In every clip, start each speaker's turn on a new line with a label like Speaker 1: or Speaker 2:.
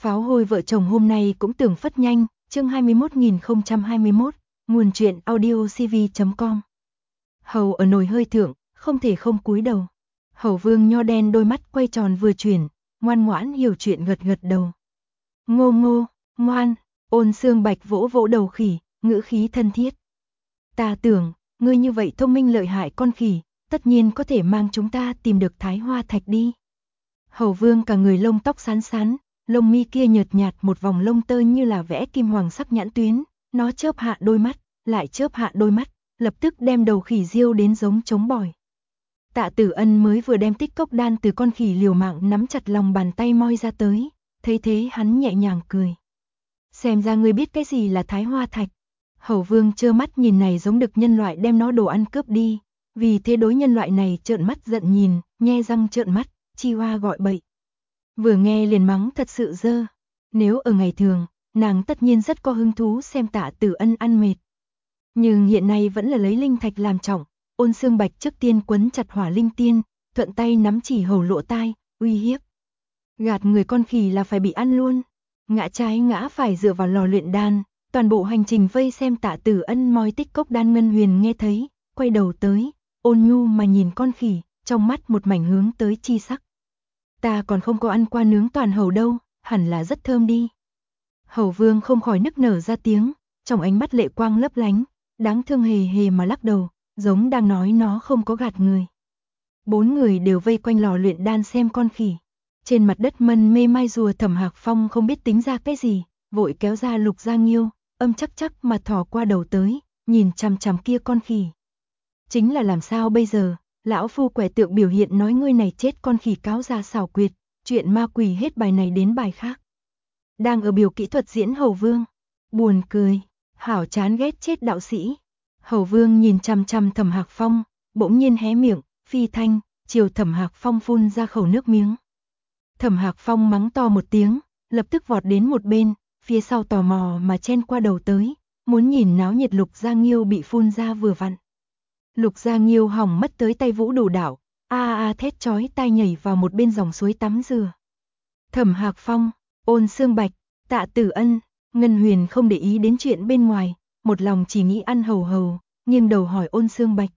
Speaker 1: Pháo hôi vợ chồng hôm nay cũng tưởng phất nhanh, chương 21.021, nguồn truyện audiocv.com. Hầu ở nồi hơi thượng, không thể không cúi đầu. Hầu Vương nho đen đôi mắt quay tròn vừa chuyển, ngoan ngoãn hiểu chuyện gật gật đầu. Ngô ngô, ngoan, Ôn Xương Bạch vỗ vỗ đầu khỉ, ngữ khí thân thiết. Ta tưởng, ngươi như vậy thông minh lợi hại con khỉ, tất nhiên có thể mang chúng ta tìm được Thái Hoa Thạch đi. Hầu Vương cả người lông tóc xán xán, lông mi kia nhợt nhạt một vòng lông tơ như là vẽ kim hoàng sắc nhãn tuyến, nó chớp hạ đôi mắt, lại chớp hạ đôi mắt, lập tức đem đầu khỉ diêu đến giống trống bỏi. Tạ Tử Ân mới vừa đem tích cốc đan từ con khỉ liều mạng nắm chặt lòng bàn tay moi ra tới, thấy thế hắn nhẹ nhàng cười. Xem ra ngươi biết cái gì là Thái Hoa Thạch. Hầu Vương trơ mắt nhìn này giống được nhân loại đem nó đồ ăn cướp đi, vì thế đối nhân loại này trợn mắt giận nhìn, nhe răng trợn mắt, chi hoa gọi bậy. Vừa nghe liền mắng thật sự dơ. Nếu ở ngày thường, nàng tất nhiên rất có hứng thú xem Tạ Tử Ân ăn mệt. Nhưng hiện nay vẫn là lấy linh thạch làm trọng, Ôn Xương Bạch trước tiên quấn chặt hỏa linh tiên, thuận tay nắm chỉ hầu lỗ tai, uy hiếp. Gạt người con khỉ là phải bị ăn luôn. Ngã trái ngã phải dựa vào lò luyện đan, toàn bộ hành trình vây xem Tạ Tử Ân moi tích cốc đan. Ngân Huyền nghe thấy, quay đầu tới, ôn nhu mà nhìn con khỉ, trong mắt một mảnh hướng tới chi sắc. Ta còn không có ăn qua nướng toàn hầu đâu, hẳn là rất thơm đi. Hầu Vương không khỏi nức nở ra tiếng, trong ánh mắt lệ quang lấp lánh, đáng thương hề hề mà lắc đầu, giống đang nói nó không có gạt người. 4 người đều vây quanh lò luyện đan xem con khỉ. Trên mặt đất mân mê mai rùa Thẩm Hạc Phong không biết tính ra cái gì, vội kéo ra Lục Gia Nghiêu, âm chắc chắc mà thò qua đầu tới, nhìn chằm chằm kia con khỉ. Chính là làm sao bây giờ, lão phu quẻ tượng biểu hiện nói ngươi này chết con khỉ cáo ra xảo quyệt, chuyện ma quỷ hết bài này đến bài khác. Đang ở biểu kỹ thuật diễn Hầu Vương, buồn cười, hảo chán ghét chết đạo sĩ. Hầu Vương nhìn chằm chằm Thẩm Hạc Phong, bỗng nhiên hé miệng, phi thanh, chiều Thẩm Hạc Phong phun ra khẩu nước miếng. Thẩm Hạc Phong mắng to một tiếng, lập tức vọt đến một bên, phía sau tò mò mà chen qua đầu tới, muốn nhìn náo nhiệt Lục Gia Nghiêu bị phun ra vừa vặn. Lục Gia Nghiêu hỏng mất tới tay vũ đủ đảo, thét chói tai nhảy vào một bên dòng suối tắm rửa. Thẩm Hạc Phong, Ôn Xương Bạch, Tạ Tử Ân, Ngân Huyền không để ý đến chuyện bên ngoài, một lòng chỉ nghĩ ăn hầu hầu, nghiêng đầu hỏi Ôn Xương Bạch.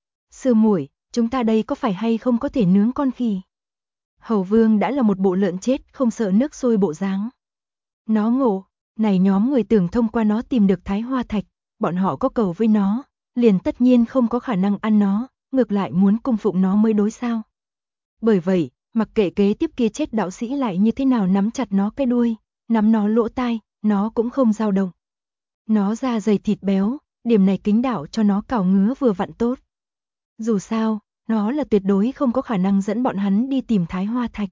Speaker 1: Sư muội, chúng ta đây có phải hay không có thể nướng con khỉ? Hầu Vương đã là một bộ lợn chết không sợ nước sôi bộ dáng. Nó ngộ, này nhóm người tưởng thông qua nó tìm được Thái Hoa Thạch, bọn họ có cầu với nó, liền tất nhiên không có khả năng ăn nó, ngược lại muốn cung phụng nó mới đối sao. Bởi vậy, mặc kệ kế tiếp kia chết đạo sĩ lại như thế nào nắm chặt nó cái đuôi, nắm nó lỗ tai, nó cũng không dao động. Nó da dày thịt béo, điểm này kính đạo cho nó cào ngứa vừa vặn tốt. Dù sao, nó là tuyệt đối không có khả năng dẫn bọn hắn đi tìm Thái Hoa Thạch.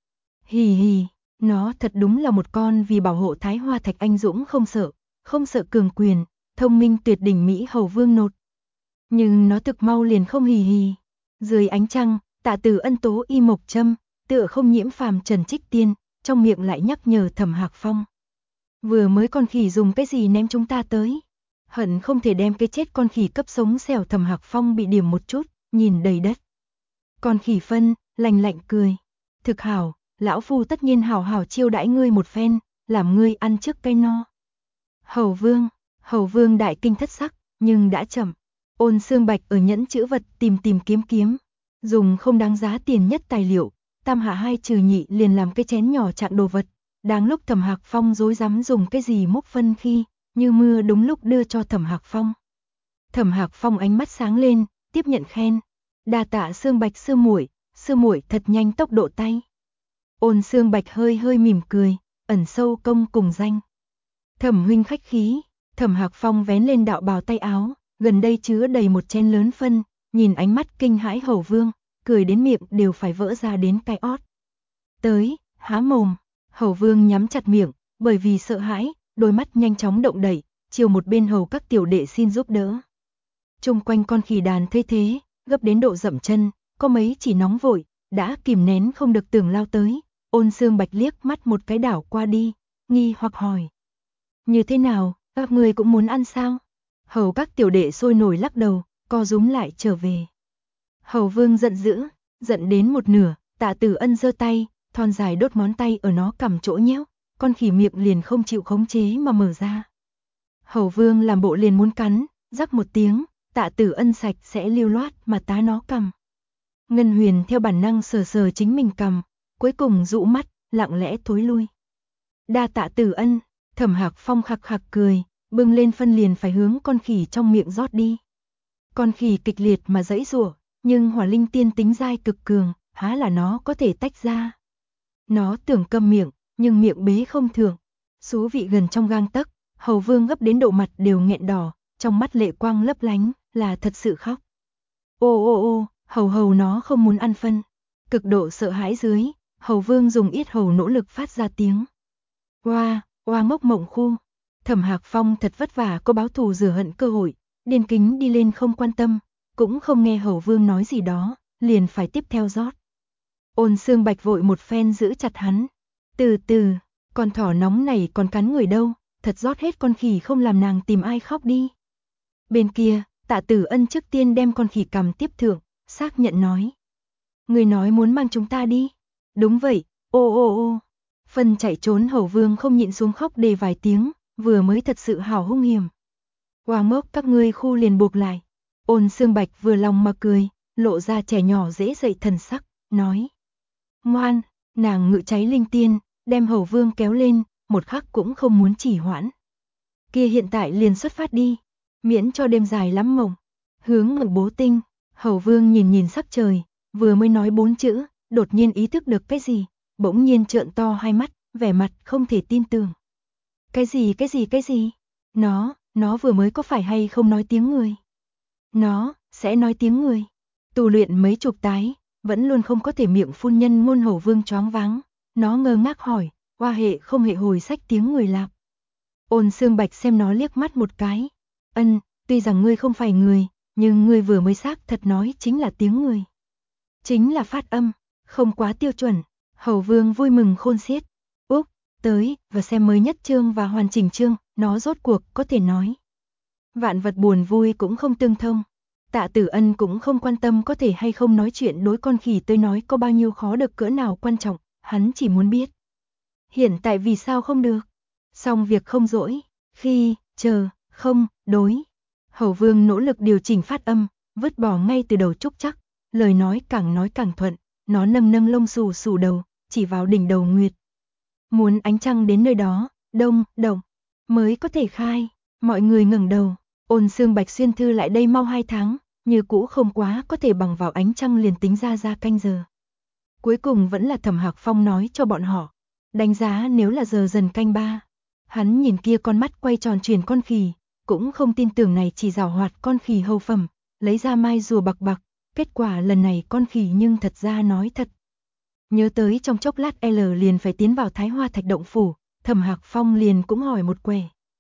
Speaker 1: Hì hì, nó thật đúng là một con vì bảo hộ Thái Hoa Thạch anh dũng không sợ cường quyền, thông minh tuyệt đỉnh Mỹ Hầu Vương nột. Nhưng nó thực mau liền không hì hì. Dưới ánh trăng, Tạ Tử Ân tố y mộc châm, tựa không nhiễm phàm trần trích tiên, trong miệng lại nhắc nhở Thẩm Hạc Phong. Vừa mới con khỉ dùng cái gì ném chúng ta tới? Hận không thể đem cái chết con khỉ cấp sống xẻo. Thẩm Hạc Phong bị điểm một chút, nhìn đầy đất. Con khỉ phân, lành lạnh cười. Thực hảo, lão phu tất nhiên hảo hảo chiêu đãi ngươi một phen, làm ngươi ăn trước cây no. Hầu Vương đại kinh thất sắc, nhưng đã chậm. Ôn Xương Bạch ở nhẫn chữ vật tìm kiếm, dùng không đáng giá tiền nhất tài liệu, tam hạ hai trừ nhị liền làm cái chén nhỏ chặn đồ vật. Đáng lúc Thẩm Hạc Phong rối rắm dùng cái gì múc phân khi, như mưa đúng lúc đưa cho Thẩm Hạc Phong. Thẩm Hạc Phong ánh mắt sáng lên, tiếp nhận khen. Đa tạ Xương Bạch sư muội thật nhanh tốc độ tay. Ôn Xương Bạch hơi mỉm cười, ẩn sâu công cùng danh. Thẩm huynh khách khí. Thẩm Hạc Phong vén lên đạo bào tay áo, gần đây chứa đầy một chén lớn phân, nhìn ánh mắt kinh hãi Hầu Vương, cười đến miệng đều phải vỡ ra đến cái ót. Tới, há mồm. Hầu Vương nhắm chặt miệng, bởi vì sợ hãi, đôi mắt nhanh chóng động đẩy, chiều một bên hầu các tiểu đệ xin giúp đỡ. Chung quanh con khỉ đàn thấy thế, gấp đến độ dậm chân, có mấy chỉ nóng vội, đã kìm nén không được tưởng lao tới. Ôn Xương Bạch liếc mắt một cái đảo qua đi, nghi hoặc hỏi. Như thế nào, các người cũng muốn ăn sao? Hầu các tiểu đệ sôi nổi lắc đầu, co rúm lại trở về. Hầu Vương giận dữ, giận đến một nửa, Tạ Tử Ân giơ tay, thon dài đốt ngón tay ở nó cằm chỗ nhéo, con khỉ miệng liền không chịu khống chế mà mở ra. Hầu Vương làm bộ liền muốn cắn, rắc một tiếng, Tạ Tử Ân sạch sẽ lưu loát mà tá nó cằm. Ngân Huyền theo bản năng sờ sờ chính mình cằm, cuối cùng dụ mắt, lặng lẽ thối lui. Đa tạ Tử Ân, Thẩm Hạc Phong khặc khặc cười, bưng lên phân liền phải hướng con khỉ trong miệng rót đi. Con khỉ kịch liệt mà giãy giụa, nhưng hỏa linh tiên tính dai cực cường, há là nó có thể tách ra. Nó tưởng câm miệng, nhưng miệng bế không thưởng. Số vị gần trong gang tấc, Hầu Vương gấp đến độ mặt đều nghẹn đỏ, trong mắt lệ quang lấp lánh, là thật sự khóc. Ô ô ô, hầu nó không muốn ăn phân. Cực độ sợ hãi dưới, Hầu Vương dùng yết hầu nỗ lực phát ra tiếng. Oa, oa ngốc mộng khu. Thẩm Hạc Phong thật vất vả có báo thù rửa hận cơ hội, điên kính đi lên không quan tâm, cũng không nghe Hầu Vương nói gì đó, liền phải tiếp theo rót. Ôn Xương Bạch vội một phen giữ chặt hắn. Từ từ, con thỏ nóng này còn cắn người đâu, thật rót hết con khỉ không làm nàng tìm ai khóc đi. Bên kia, Tạ Tử Ân trước tiên đem con khỉ cầm tiếp thượng, xác nhận nói. Người nói muốn mang chúng ta đi. Đúng vậy, ô ô ô. Phân chạy trốn Hầu Vương không nhịn xuống khóc đề vài tiếng, vừa mới thật sự hảo hung hiểm. Hoa ngốc các ngươi khu liền buộc lại. Ôn Xương Bạch vừa lòng mà cười, lộ ra trẻ nhỏ dễ dậy thần sắc, nói. Ngoan, nàng ngự cháy linh tiên, đem Hầu Vương kéo lên, một khắc cũng không muốn chỉ hoãn. Kia hiện tại liền xuất phát đi, miễn cho đêm dài lắm mộng. Hướng Ngự Bố Tinh, Hầu Vương nhìn nhìn sắc trời, vừa mới nói 4 chữ, đột nhiên ý thức được cái gì, bỗng nhiên trợn to hai mắt, vẻ mặt không thể tin tưởng. Cái gì? Nó vừa mới có phải hay không nói tiếng người? Nó sẽ nói tiếng người. Tu luyện mấy chục tái, vẫn luôn không có thể miệng phun nhân ngôn. Hầu Vương choáng váng, nó ngơ ngác hỏi, hoa hệ không hệ hồi sách tiếng người lạp. Ôn Xương Bạch xem nó liếc mắt một cái. Ân, tuy rằng ngươi không phải người, nhưng ngươi vừa mới xác thật nói chính là tiếng người. Chính là phát âm, không quá tiêu chuẩn. Hầu Vương vui mừng khôn xiết. Úc, tới, và xem mới nhất chương và hoàn chỉnh chương, nó rốt cuộc có thể nói. Vạn vật buồn vui cũng không tương thông. Tạ Tử Ân cũng không quan tâm có thể hay không nói chuyện, đối con khỉ tới nói có bao nhiêu khó được cỡ nào quan trọng, hắn chỉ muốn biết. Hiện tại vì sao không được? Xong việc không dỗi, khi, chờ, không, đối. Hầu Vương nỗ lực điều chỉnh phát âm, vứt bỏ ngay từ đầu trúc chắc, lời nói càng thuận, nó nâng lông xù xù đầu, chỉ vào đỉnh đầu nguyệt. Muốn ánh trăng đến nơi đó, đông, động, mới có thể khai, mọi người ngẩng đầu. Ôn Xương Bạch xuyên thư lại đây mau 2 tháng, như cũ không quá có thể bằng vào ánh trăng liền tính ra canh giờ. Cuối cùng vẫn là Thẩm Hạc Phong nói cho bọn họ, đánh giá nếu là giờ dần canh 3. Hắn nhìn kia con mắt quay tròn chuyển con khỉ, cũng không tin tưởng này chỉ giảo hoạt con khỉ hầu phẩm, lấy ra mai rùa bạc bạc, kết quả lần này con khỉ nhưng thật ra nói thật. Nhớ tới trong chốc lát L liền phải tiến vào Thái Hoa Thạch động phủ, Thẩm Hạc Phong liền cũng hỏi một quẻ.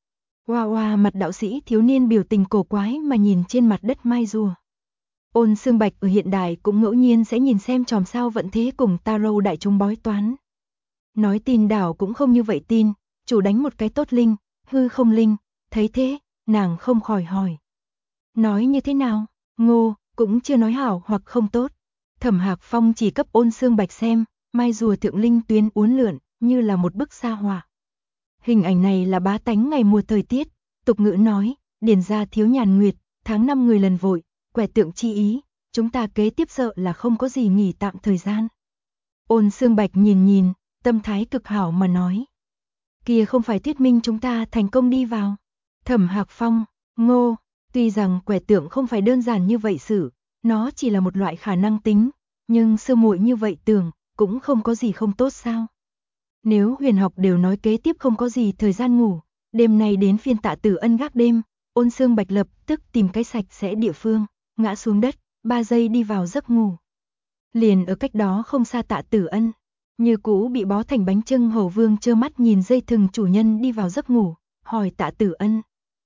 Speaker 1: Hoa mặt đạo sĩ thiếu niên biểu tình cổ quái mà nhìn trên mặt đất mai rùa. Ôn Xương Bạch ở hiện đại cũng ngẫu nhiên sẽ nhìn xem chòm sao vận thế cùng tarot đại chúng bói toán. Nói tin đảo cũng không như vậy tin, chủ đánh một cái tốt linh, hư không linh, thấy thế, nàng không khỏi hỏi. Nói như thế nào? Ngô, cũng chưa nói hảo hoặc không tốt. Thẩm Hạc Phong chỉ cấp Ôn Xương Bạch xem, mai rùa thượng linh tuyến uốn lượn, như là một bức sa họa. Hình ảnh này là bá tánh ngày mùa thời tiết, tục ngữ nói, điển ra thiếu nhàn nguyệt, tháng 5 người lần vội, quẻ tượng chi ý, chúng ta kế tiếp sợ là không có gì nghỉ tạm thời gian. Ôn Xương Bạch nhìn, tâm thái cực hảo mà nói. Kia không phải thuyết minh chúng ta thành công đi vào. Thẩm Hạc Phong, Ngô, tuy rằng quẻ tượng không phải đơn giản như vậy sự, nó chỉ là một loại khả năng tính, nhưng sư muội như vậy tưởng, cũng không có gì không tốt sao. Nếu huyền học đều nói kế tiếp không có gì thời gian ngủ, đêm nay đến phiên Tạ Tử Ân gác đêm, Ôn Xương Bạch lập tức tìm cái sạch sẽ địa phương, ngã xuống đất, 3 giây đi vào giấc ngủ. Liền ở cách đó không xa Tạ Tử Ân, như cũ bị bó thành bánh chưng. Hầu Vương trơ mắt nhìn dây thừng chủ nhân đi vào giấc ngủ, hỏi Tạ Tử Ân.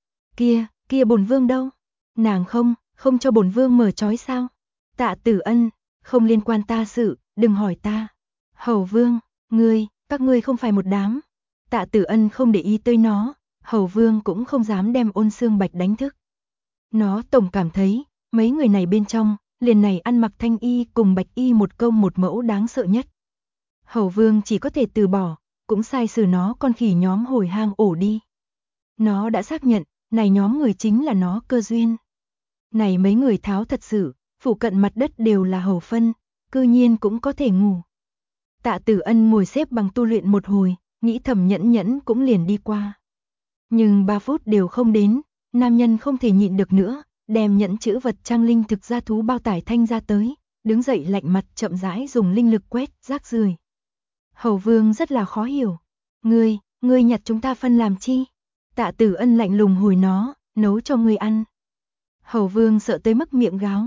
Speaker 1: Kia bổn vương đâu? Nàng không cho bổn vương mở trói sao? Tạ Tử Ân, không liên quan ta sự, đừng hỏi ta. Hầu Vương, các ngươi không phải một đám. Tạ Tử Ân không để ý tới nó, Hầu Vương cũng không dám đem Ôn Xương Bạch đánh thức. Nó tổng cảm thấy, mấy người này bên trong, liền này ăn mặc thanh y cùng bạch y một công một mẫu đáng sợ nhất. Hầu Vương chỉ có thể từ bỏ, cũng sai sử nó con khỉ nhóm hồi hang ổ đi. Nó đã xác nhận, này nhóm người chính là nó cơ duyên. Này mấy người tháo thật sự, phụ cận mặt đất đều là hầu phân, cư nhiên cũng có thể ngủ. Tạ Tử Ân ngồi xếp bằng tu luyện một hồi, nghĩ thầm nhẫn nhẫn cũng liền đi qua. Nhưng 3 phút đều không đến, nam nhân không thể nhịn được nữa, đem nhẫn chữ vật trang linh thực ra thú bao tải thanh ra tới, đứng dậy lạnh mặt chậm rãi dùng linh lực quét rác rưởi. Hầu Vương rất là khó hiểu. Ngươi nhặt chúng ta phân làm chi? Tạ Tử Ân lạnh lùng hồi nó, nấu cho ngươi ăn. Hầu Vương sợ tới mức miệng gáo.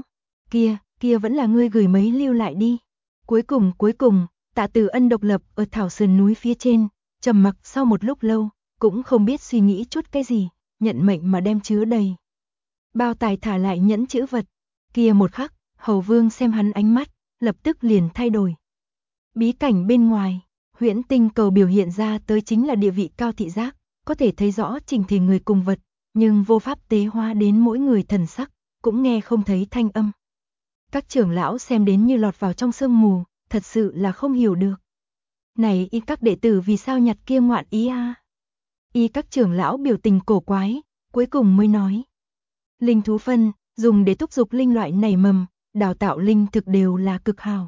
Speaker 1: Kia vẫn là ngươi gửi mấy lưu lại đi. Cuối cùng, Tạ Tử Ân độc lập ở thảo sườn núi phía trên, trầm mặc sau một lúc lâu, cũng không biết suy nghĩ chút cái gì, nhận mệnh mà đem chứa đầy. Bao tải thả lại nhẫn chữ vật. Kia một khắc, Hầu Vương xem hắn ánh mắt, lập tức liền thay đổi. Bí cảnh bên ngoài, huyễn tinh cầu biểu hiện ra tới chính là địa vị cao thị giác, có thể thấy rõ trình thể người cùng vật, nhưng vô pháp tế hóa đến mỗi người thần sắc, cũng nghe không thấy thanh âm. Các trưởng lão xem đến như lọt vào trong sương mù, thật sự là không hiểu được. Này y các đệ tử vì sao nhặt kia ngoạn ý a? Y các trưởng lão biểu tình cổ quái, cuối cùng mới nói. Linh thú phân, dùng để thúc dục linh loại nảy mầm, đào tạo linh thực đều là cực hào.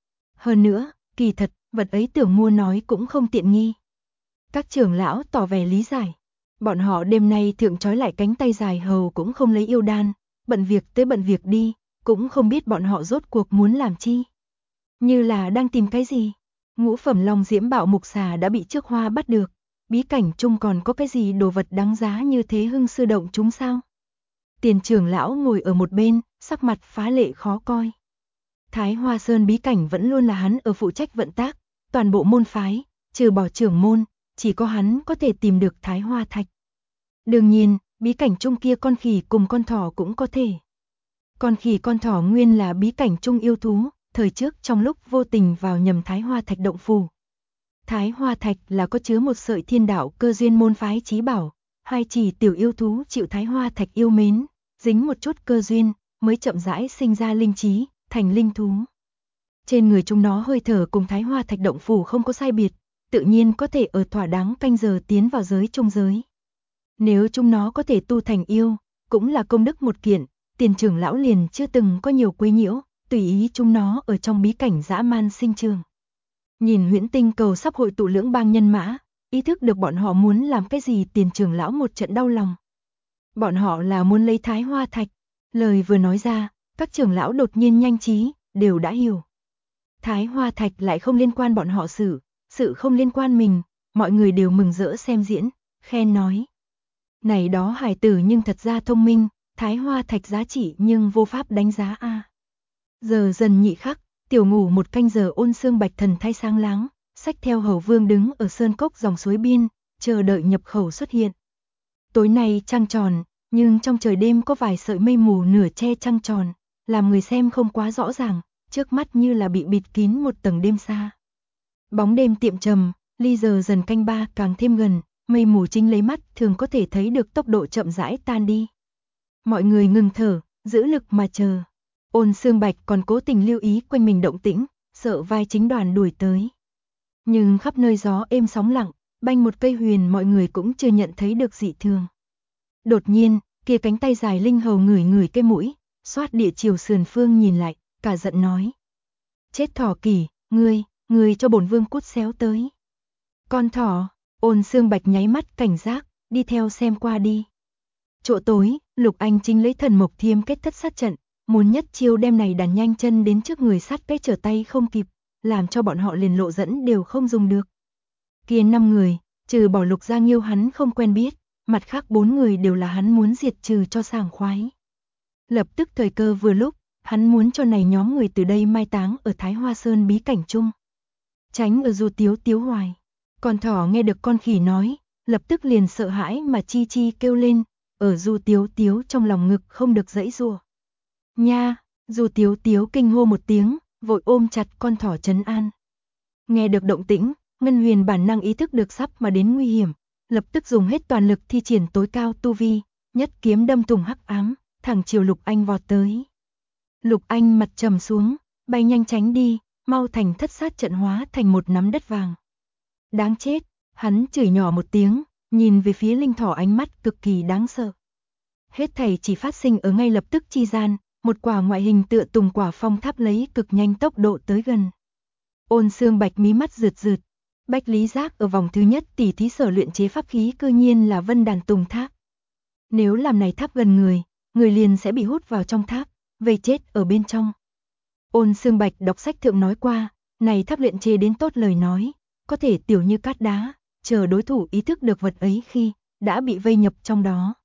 Speaker 1: Hơn nữa, kỳ thật, vật ấy tưởng mua nói cũng không tiện nghi. Các trưởng lão tỏ vẻ lý giải. Bọn họ đêm nay thượng trói lại cánh tay dài hầu cũng không lấy yêu đan, bận việc tới bận việc đi, cũng không biết bọn họ rốt cuộc muốn làm chi. Như là đang tìm cái gì? Ngũ phẩm long diễm bạo mục xà đã bị trước hoa bắt được. Bí cảnh chung còn có cái gì đồ vật đáng giá như thế hưng sư động chúng sao? Tiền trưởng lão ngồi ở một bên, sắc mặt phá lệ khó coi. Thái Hoa Sơn bí cảnh vẫn luôn là hắn ở phụ trách vận tác, toàn bộ môn phái, trừ bỏ trưởng môn, chỉ có hắn có thể tìm được Thái Hoa Thạch. Đương nhiên, bí cảnh chung kia con khỉ cùng con thỏ cũng có thể. Con khỉ con thỏ nguyên là bí cảnh chung yêu thú, thời trước trong lúc vô tình vào nhầm Thái Hoa Thạch động phủ. Thái Hoa Thạch là có chứa một sợi thiên đạo cơ duyên môn phái chí bảo, hai chỉ tiểu yêu thú chịu Thái Hoa Thạch yêu mến, dính một chút cơ duyên, mới chậm rãi sinh ra linh trí, thành linh thú. Trên người chúng nó hơi thở cùng Thái Hoa Thạch động phủ không có sai biệt, tự nhiên có thể ở thỏa đáng canh giờ tiến vào giới trung giới. Nếu chúng nó có thể tu thành yêu, cũng là công đức một kiện, tiền trưởng lão liền chưa từng có nhiều quấy nhiễu, tùy ý chúng nó ở trong bí cảnh dã man sinh trường. Nhìn huyễn tinh cầu sắp hội tụ lưỡng bang nhân mã, ý thức được bọn họ muốn làm cái gì, tiền trưởng lão một trận đau lòng. Bọn họ là muốn lấy Thái Hoa Thạch. Lời vừa nói ra, các trưởng lão đột nhiên nhanh trí, đều đã hiểu. Thái Hoa Thạch lại không liên quan bọn họ sự không liên quan mình, mọi người đều mừng rỡ xem diễn, khen nói. Này đó hài tử nhưng thật ra thông minh, Thái Hoa Thạch giá trị nhưng vô pháp đánh giá a. Giờ dần nhị khắc, tiểu ngủ một canh giờ ôn xương bạch thần thay sáng láng, xách theo Hầu Vương đứng ở sơn cốc dòng suối biên, chờ đợi nhập khẩu xuất hiện. Tối nay trăng tròn, nhưng trong trời đêm có vài sợi mây mù nửa che trăng tròn, làm người xem không quá rõ ràng, trước mắt như là bị bịt kín một tầng đêm xa. Bóng đêm tiệm trầm, ly giờ dần canh ba càng thêm gần, mây mù chính lấy mắt thường có thể thấy được tốc độ chậm rãi tan đi. Mọi người ngừng thở, giữ lực mà chờ. Ôn Xương Bạch còn cố tình lưu ý quanh mình động tĩnh, sợ vai chính đoàn đuổi tới. Nhưng khắp nơi gió êm sóng lặng, banh một cây huyền mọi người cũng chưa nhận thấy được dị thường. Đột nhiên, kia cánh tay dài linh hầu ngửi ngửi cái mũi, xoát địa chiều sườn phương nhìn lại, cả giận nói. Chết thỏ kỷ, ngươi cho bổn vương cút xéo tới. Con thỏ, Ôn Xương Bạch nháy mắt cảnh giác, đi theo xem qua đi. Chỗ tối, Lục Anh chính lấy thần mộc thiêm kết thất sát trận, muốn nhất chiêu đem này đàn nhanh chân đến trước người sát cái trở tay không kịp, làm cho bọn họ liền lộ dẫn đều không dùng được. Kia 5 người, trừ bỏ Lục Gia Nghiêu hắn không quen biết, mặt khác 4 người đều là hắn muốn diệt trừ cho sảng khoái. Lập tức thời cơ vừa lúc, hắn muốn cho này nhóm người từ đây mai táng ở Thái Hoa Sơn bí cảnh chung. Tránh ở Du Tiếu Tiếu hoài. Con thỏ nghe được con khỉ nói, lập tức liền sợ hãi mà chi chi kêu lên, ở Du Tiếu Tiếu trong lòng ngực không được giãy giụa. Nha, Du Tiếu Tiếu kinh hô một tiếng, vội ôm chặt con thỏ trấn an. Nghe được động tĩnh, Ngân Huyền bản năng ý thức được sắp mà đến nguy hiểm, lập tức dùng hết toàn lực thi triển tối cao tu vi, nhất kiếm đâm thủng hắc ám, thẳng chiều Lục Anh vọt tới. Lục Anh mặt trầm xuống, bay nhanh tránh đi, mau thành thất sát trận hóa thành một nắm đất vàng. Đáng chết, hắn chửi nhỏ một tiếng, nhìn về phía Linh Thỏ ánh mắt cực kỳ đáng sợ. Hết thảy chỉ phát sinh ở ngay lập tức chi gian, một quả ngoại hình tựa tùng quả phong tháp lấy cực nhanh tốc độ tới gần. Ôn Xương Bạch mí mắt rượt rượt, Bách Lý Giác ở vòng thứ nhất tỉ thí sở luyện chế pháp khí cư nhiên là Vân Đàn Tùng Tháp. Nếu làm này tháp gần người liền sẽ bị hút vào trong tháp, vây chết ở bên trong. Ôn Xương Bạch đọc sách thượng nói qua, này tháp luyện chế đến tốt lời nói, có thể tiểu như cát đá, chờ đối thủ ý thức được vật ấy khi đã bị vây nhập trong đó.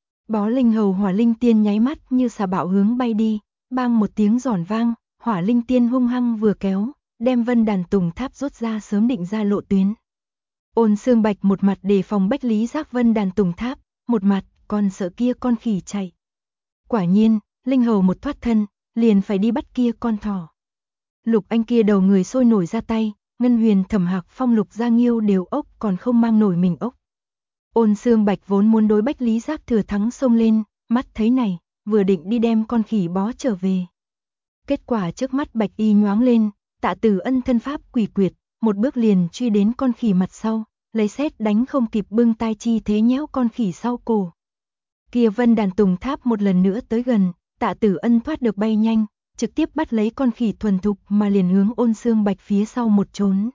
Speaker 1: Bó linh hầu hỏa linh tiên nháy mắt như xà bạo hướng bay đi, bang một tiếng giòn vang, hỏa linh tiên hung hăng vừa kéo, đem Vân Đàn Tùng Tháp rút ra sớm định ra lộ tuyến. Ôn Xương Bạch một mặt đề phòng Bách Lý Giác Vân Đàn Tùng Tháp, một mặt còn sợ kia con khỉ chạy. Quả nhiên, linh hầu một thoát thân, liền phải đi bắt kia con thỏ. Lục Anh kia đầu người sôi nổi ra tay, Ngân Huyền Thẩm Hạc Phong Lục Gia Nghiêu đều ốc còn không mang nổi mình ốc. Ôn Xương Bạch vốn muốn đối Bách Lý Giác thừa thắng xông lên, mắt thấy này, vừa định đi đem con khỉ bó trở về. Kết quả trước mắt Bạch Y nhoáng lên, Tạ Tử Ân thân pháp quỷ quyệt, một bước liền truy đến con khỉ mặt sau, lấy sét đánh không kịp bưng tay chi thế nhéo con khỉ sau cổ. Kia Vân Đàn Tùng Tháp một lần nữa tới gần, Tạ Tử Ân thoát được bay nhanh, trực tiếp bắt lấy con khỉ thuần thục mà liền hướng Ôn Xương Bạch phía sau một trốn.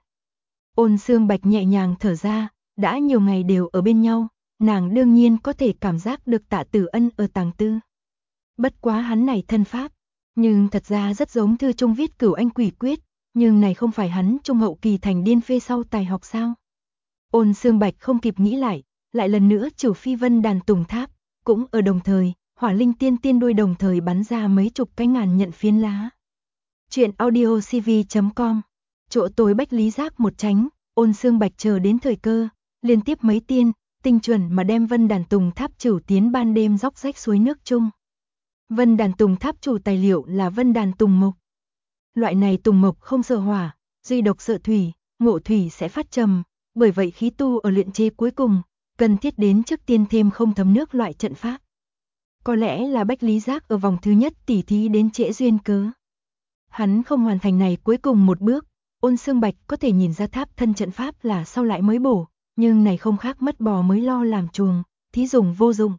Speaker 1: Ôn Xương Bạch nhẹ nhàng thở ra, đã nhiều ngày đều ở bên nhau, nàng đương nhiên có thể cảm giác được Tạ Tử Ân ở tàng tư. Bất quá hắn này thân pháp, nhưng thật ra rất giống thư trung viết Cửu Anh Quỷ Quyết, nhưng này không phải hắn trung hậu kỳ thành điên phê sau tài học sao? Ôn Xương Bạch không kịp nghĩ lại lần nữa trừ phi Vân Đàn Tùng Tháp, cũng ở đồng thời, hỏa linh tiên tiên đuôi đồng thời bắn ra mấy chục cái ngàn nhận phiến lá. Chuyện audiocv.com. Chỗ tối Bách Lý Giác một tránh, Ôn Xương Bạch chờ đến thời cơ, liên tiếp mấy tiên, tinh chuẩn mà đem Vân Đàn Tùng Tháp trừ tiến ban đêm róc rách suối nước chung. Vân Đàn Tùng Tháp chủ tài liệu là Vân Đàn Tùng Mộc. Loại này tùng mộc không sợ hỏa, duy độc sợ thủy, ngộ thủy sẽ phát trầm, bởi vậy khí tu ở luyện chế cuối cùng, cần thiết đến trước tiên thêm không thấm nước loại trận pháp. Có lẽ là Bách Lý Giác ở vòng thứ nhất tỉ thí đến trễ duyên cớ. Hắn không hoàn thành này cuối cùng một bước, Ôn Xương Bạch có thể nhìn ra tháp thân trận pháp là sau lại mới bổ, nhưng này không khác mất bò mới lo làm chuồng, thí dùng vô dụng.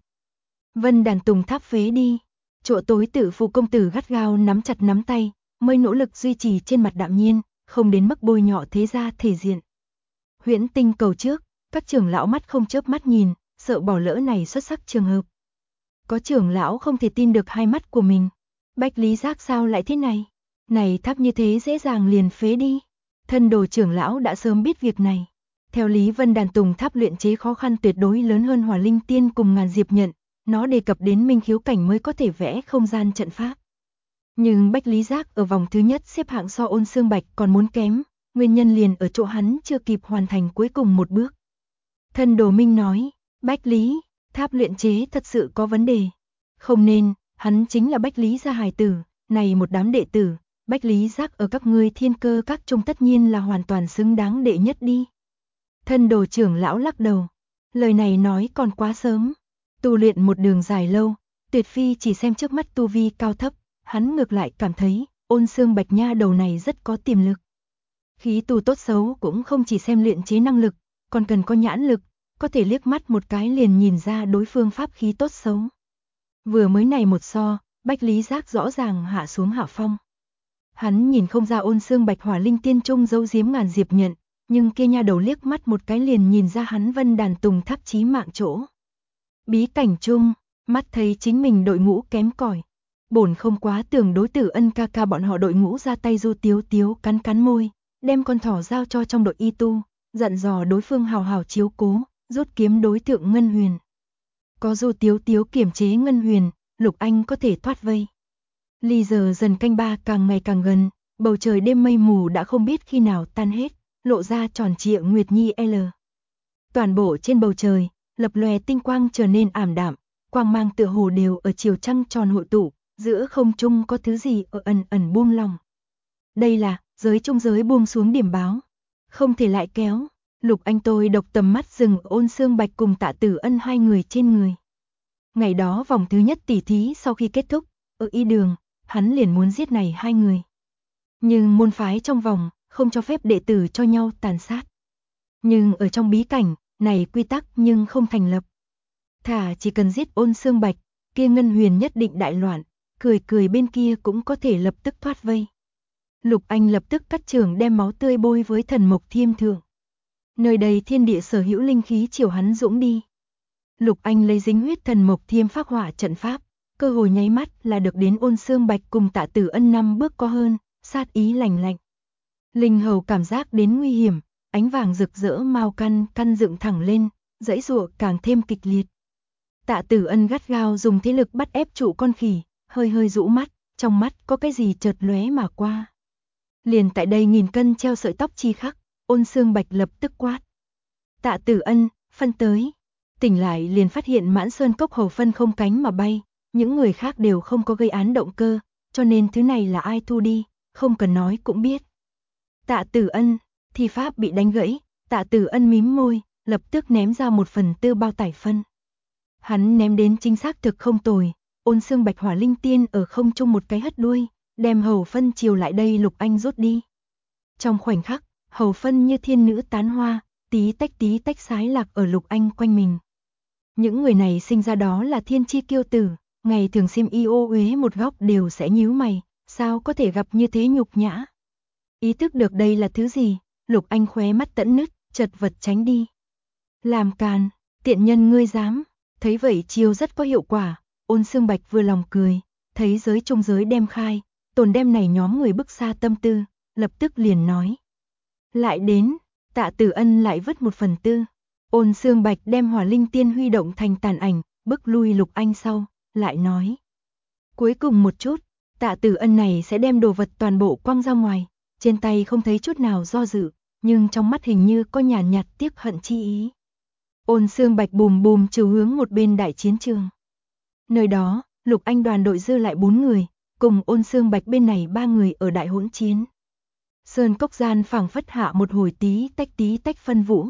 Speaker 1: Vân Đàn Tùng Tháp phế đi, chỗ tối Tử Phù công tử gắt gao nắm chặt nắm tay, mới nỗ lực duy trì trên mặt đạm nhiên, không đến mức bôi nhọ thế gia thể diện. Huyễn Tinh cầu trước, các trưởng lão mắt không chớp mắt nhìn, sợ bỏ lỡ này xuất sắc trường hợp. Có trưởng lão không thể tin được hai mắt của mình. Bách Lý Giác sao lại thế này? Này tháp như thế dễ dàng liền phế đi. Thân đồ trưởng lão đã sớm biết việc này. Theo lý Vân Đàn Tùng Tháp luyện chế khó khăn tuyệt đối lớn hơn Hỏa Linh Tiên cùng Ngàn Diệp Nhận, nó đề cập đến minh khiếu cảnh mới có thể vẽ không gian trận pháp. Nhưng Bách Lý Giác ở vòng thứ nhất xếp hạng so Ôn Xương Bạch còn muốn kém, nguyên nhân liền ở chỗ hắn chưa kịp hoàn thành cuối cùng một bước. Thân đồ Minh nói, Bách Lý, tháp luyện chế thật sự có vấn đề. Không nên, hắn chính là Bách Lý gia hài tử, này một đám đệ tử, Bách Lý Giác ở các ngươi Thiên Cơ các trung tất nhiên là hoàn toàn xứng đáng đệ nhất đi. Thân đồ trưởng lão lắc đầu, lời này nói còn quá sớm, tu luyện một đường dài lâu, tuyệt phi chỉ xem trước mắt tu vi cao thấp, hắn ngược lại cảm thấy Ôn Xương Bạch nha đầu này rất có tiềm lực. Khí tu tốt xấu cũng không chỉ xem luyện chế năng lực, còn cần có nhãn lực, có thể liếc mắt một cái liền nhìn ra đối phương pháp khí tốt xấu. Vừa mới này một so, Bách Lý Giác rõ ràng hạ xuống hạ phong. Hắn nhìn không ra Ôn Xương Bạch Hỏa Linh Tiên trung giấu giếm Ngàn Diệp Nhận, nhưng kia nha đầu liếc mắt một cái liền nhìn ra hắn Vân Đàn Tùng Tháp chí mạng chỗ. Bí cảnh chung, mắt thấy chính mình đội ngũ kém cỏi, bổn không quá tưởng đối Tử Ân ca ca bọn họ đội ngũ ra tay Du Tiếu Tiếu cắn cắn môi, đem con thỏ giao cho trong đội y tu, dặn dò đối phương hào hào chiếu cố, rút kiếm đối tượng Ngân Huyền. Có Du Tiếu Tiếu kiểm chế Ngân Huyền, Lục Anh có thể thoát vây. Ly giờ dần canh ba càng ngày càng gần, bầu trời đêm mây mù đã không biết khi nào tan hết, lộ ra tròn trịa Nguyệt Nhi L. Toàn bộ trên bầu trời, lập lòe tinh quang trở nên ảm đạm, quang mang tựa hồ đều ở chiều trăng tròn hội tụ, giữa không trung có thứ gì ở ẩn ẩn buông lòng. Đây là giới trung giới buông xuống điểm báo, không thể lại kéo. Lục Anh tôi độc tầm mắt dừng Ôn Xương Bạch cùng Tạ Tử Ân hai người trên người. Ngày đó vòng thứ nhất tỉ thí sau khi kết thúc, ở y đường, hắn liền muốn giết này hai người. Nhưng môn phái trong vòng, không cho phép đệ tử cho nhau tàn sát. Nhưng ở trong bí cảnh, này quy tắc nhưng không thành lập. Thả chỉ cần giết Ôn Xương Bạch, kia Ngân Huyền nhất định đại loạn, cười cười bên kia cũng có thể lập tức thoát vây. Lục Anh lập tức cắt trường đem máu tươi bôi với thần mộc thiêm thượng. Nơi đây thiên địa sở hữu linh khí chiều hắn dũng đi. Lục Anh lấy dính huyết thần mộc thiêm phác hỏa trận pháp, cơ hội nháy mắt là được đến Ôn Xương Bạch cùng Tạ Tử Ân 5 bước có hơn, sát ý lạnh lạnh. Linh hầu cảm giác đến nguy hiểm, ánh vàng rực rỡ mao căn dựng thẳng lên, dãy giụa càng thêm kịch liệt. Tạ Tử Ân gắt gao dùng thế lực bắt ép trụ con khỉ, hơi hơi rũ mắt, trong mắt có cái gì chợt lóe mà qua. Liền tại đây 1000 cân treo sợi tóc chi khắc, Ôn Xương Bạch lập tức quát. Tạ Tử Ân, phân tới. Tỉnh lại liền phát hiện Mãn Sơn Cốc hầu phân không cánh mà bay, những người khác đều không có gây án động cơ, cho nên thứ này là ai thu đi, không cần nói cũng biết. Tạ Tử Ân, thi pháp bị đánh gãy, Tạ Tử Ân mím môi, lập tức ném ra 1/4 bao tải phân. Hắn ném đến chính xác thực không tồi, Ôn Xương Bạch hỏa linh tiên ở không trung một cái hất đuôi, đem hầu phân chiều lại đây Lục Anh rút đi. Trong khoảnh khắc, hầu phân như thiên nữ tán hoa, tí tách sái lạc ở Lục Anh quanh mình. Những người này sinh ra đó là thiên chi kiêu tử, ngày thường xem y ô uế một góc đều sẽ nhíu mày, sao có thể gặp như thế nhục nhã. Ý thức được đây là thứ gì, Lục Anh khóe mắt tẫn nứt, chật vật tránh đi. Làm càn, tiện nhân ngươi dám, thấy vậy chiêu rất có hiệu quả, Ôn Xương Bạch vừa lòng cười, thấy giới trung giới đem khai, tồn đem này nhóm người bức xa tâm tư, lập tức liền nói. Lại đến, Tạ Tử Ân lại vứt 1/4. Ôn Xương Bạch đem hỏa linh tiên huy động thành tàn ảnh, bức lui Lục Anh sau, lại nói. Cuối cùng một chút, Tạ Tử Ân này sẽ đem đồ vật toàn bộ quăng ra ngoài, trên tay không thấy chút nào do dự, nhưng trong mắt hình như có nhàn nhạt tiếc hận chi ý. Ôn Xương Bạch bùm bùm chiều hướng một bên đại chiến trường. Nơi đó, Lục Anh đoàn đội dư lại 4 người, cùng Ôn Xương Bạch bên này 3 người ở đại hỗn chiến. Sơn cốc gian phảng phất hạ một hồi tí tách phân vũ.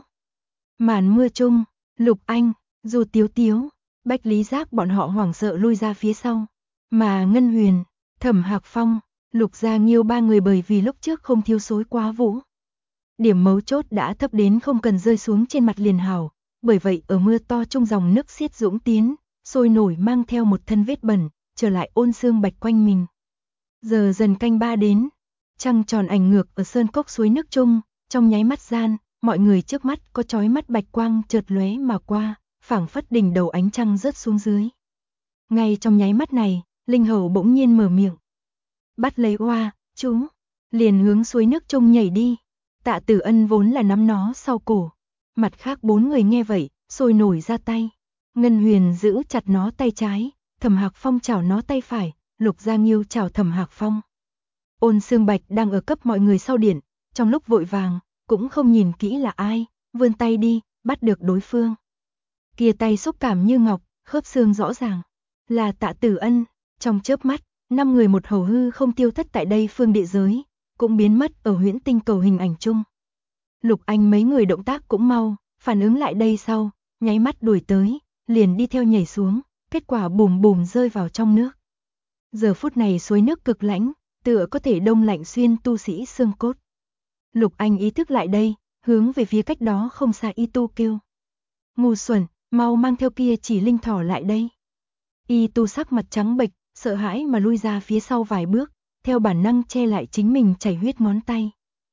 Speaker 1: Màn mưa chung, Lục Anh, dù Tiếu Tiếu, Bách Lý Giác bọn họ hoảng sợ lui ra phía sau. Mà Ngân Huyền, Thẩm Hạc Phong, Lục Gia Nghiêu 3 người bởi vì lúc trước không thiếu xối quá vũ. Điểm mấu chốt đã thấp đến không cần rơi xuống trên mặt liền hảo, bởi vậy ở mưa to chung dòng nước xiết dũng tiến, sôi nổi mang theo một thân vết bẩn, trở lại Ôn Xương Bạch quanh mình. Giờ dần canh 3 đến, trăng tròn ảnh ngược ở sơn cốc suối nước chung, trong nháy mắt gian, mọi người trước mắt có chói mắt bạch quang chợt lóe mà qua, phảng phất đỉnh đầu ánh trăng rớt xuống dưới. Ngay trong nháy mắt này, Linh Hầu bỗng nhiên mở miệng. Bắt lấy oa, chú, liền hướng suối nước chung nhảy đi. Tạ Tử Ân vốn là nắm nó sau cổ. Mặt khác 4 người nghe vậy, sôi nổi ra tay. Ngân Huyền giữ chặt nó tay trái, Thẩm Hạc Phong chảo nó tay phải, Lục Gia Nghiêu chảo Thẩm Hạc Phong. Ôn Xương Bạch đang ở cấp mọi người sau điện, trong lúc vội vàng, cũng không nhìn kỹ là ai, vươn tay đi, bắt được đối phương. Kia tay xúc cảm như ngọc, khớp xương rõ ràng, là Tạ Tử Ân. Trong chớp mắt, 5 người một hầu hư không tiêu thất tại đây phương địa giới, cũng biến mất ở huyễn tinh cầu hình ảnh chung. Lục Anh mấy người động tác cũng mau, phản ứng lại đây sau, nháy mắt đuổi tới, liền đi theo nhảy xuống, kết quả bùm bùm rơi vào trong nước. Giờ phút này suối nước cực lãnh, tựa có thể đông lạnh xuyên tu sĩ xương cốt. Lục Anh ý thức lại đây, hướng về phía cách đó không xa Y Tu kêu. Ngu xuẩn, mau mang theo kia chỉ linh thỏ lại đây. Y Tu sắc mặt trắng bệch, sợ hãi mà lui ra phía sau vài bước, theo bản năng che lại chính mình chảy huyết ngón tay.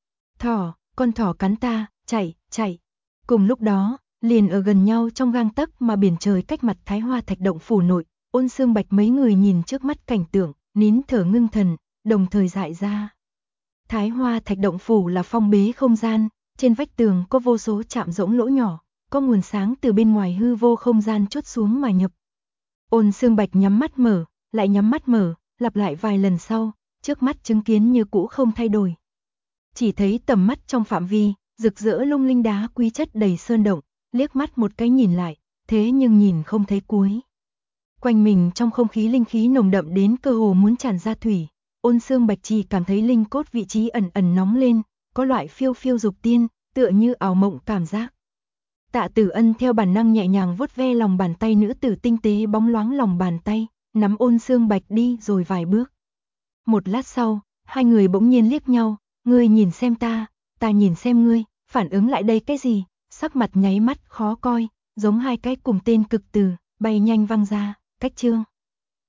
Speaker 1: Thỏ, con thỏ cắn ta, chạy. Cùng lúc đó, liền ở gần nhau trong gang tấc mà biển trời cách mặt Thái Hoa Thạch Động phủ nội, Ôn Xương Bạch mấy người nhìn trước mắt cảnh tượng, nín thở ngưng thần, đồng thời dại ra. Thái Hoa Thạch Động phủ là phong bế không gian, trên vách tường có vô số chạm rỗng lỗ nhỏ, có nguồn sáng từ bên ngoài hư vô không gian chốt xuống mà nhập. Ôn Xương Bạch nhắm mắt mở, lại nhắm mắt mở, lặp lại vài lần sau, trước mắt chứng kiến như cũ không thay đổi. Chỉ thấy tầm mắt trong phạm vi, rực rỡ lung linh đá quý chất đầy sơn động, liếc mắt một cái nhìn lại, thế nhưng nhìn không thấy cuối. Quanh mình trong không khí linh khí nồng đậm đến cơ hồ muốn tràn ra thủy, Ôn Xương Bạch chỉ cảm thấy linh cốt vị trí ẩn ẩn nóng lên, có loại phiêu phiêu dục tiên, tựa như ảo mộng cảm giác. Tạ Tử Ân theo bản năng nhẹ nhàng vuốt ve lòng bàn tay nữ tử tinh tế bóng loáng lòng bàn tay, nắm Ôn Xương Bạch đi rồi vài bước. Một lát sau, hai người bỗng nhiên liếc nhau, ngươi nhìn xem ta nhìn xem ngươi, phản ứng lại đây cái gì, sắc mặt nháy mắt khó coi, giống hai cái cùng tên cực từ, bay nhanh văng ra, cách chương.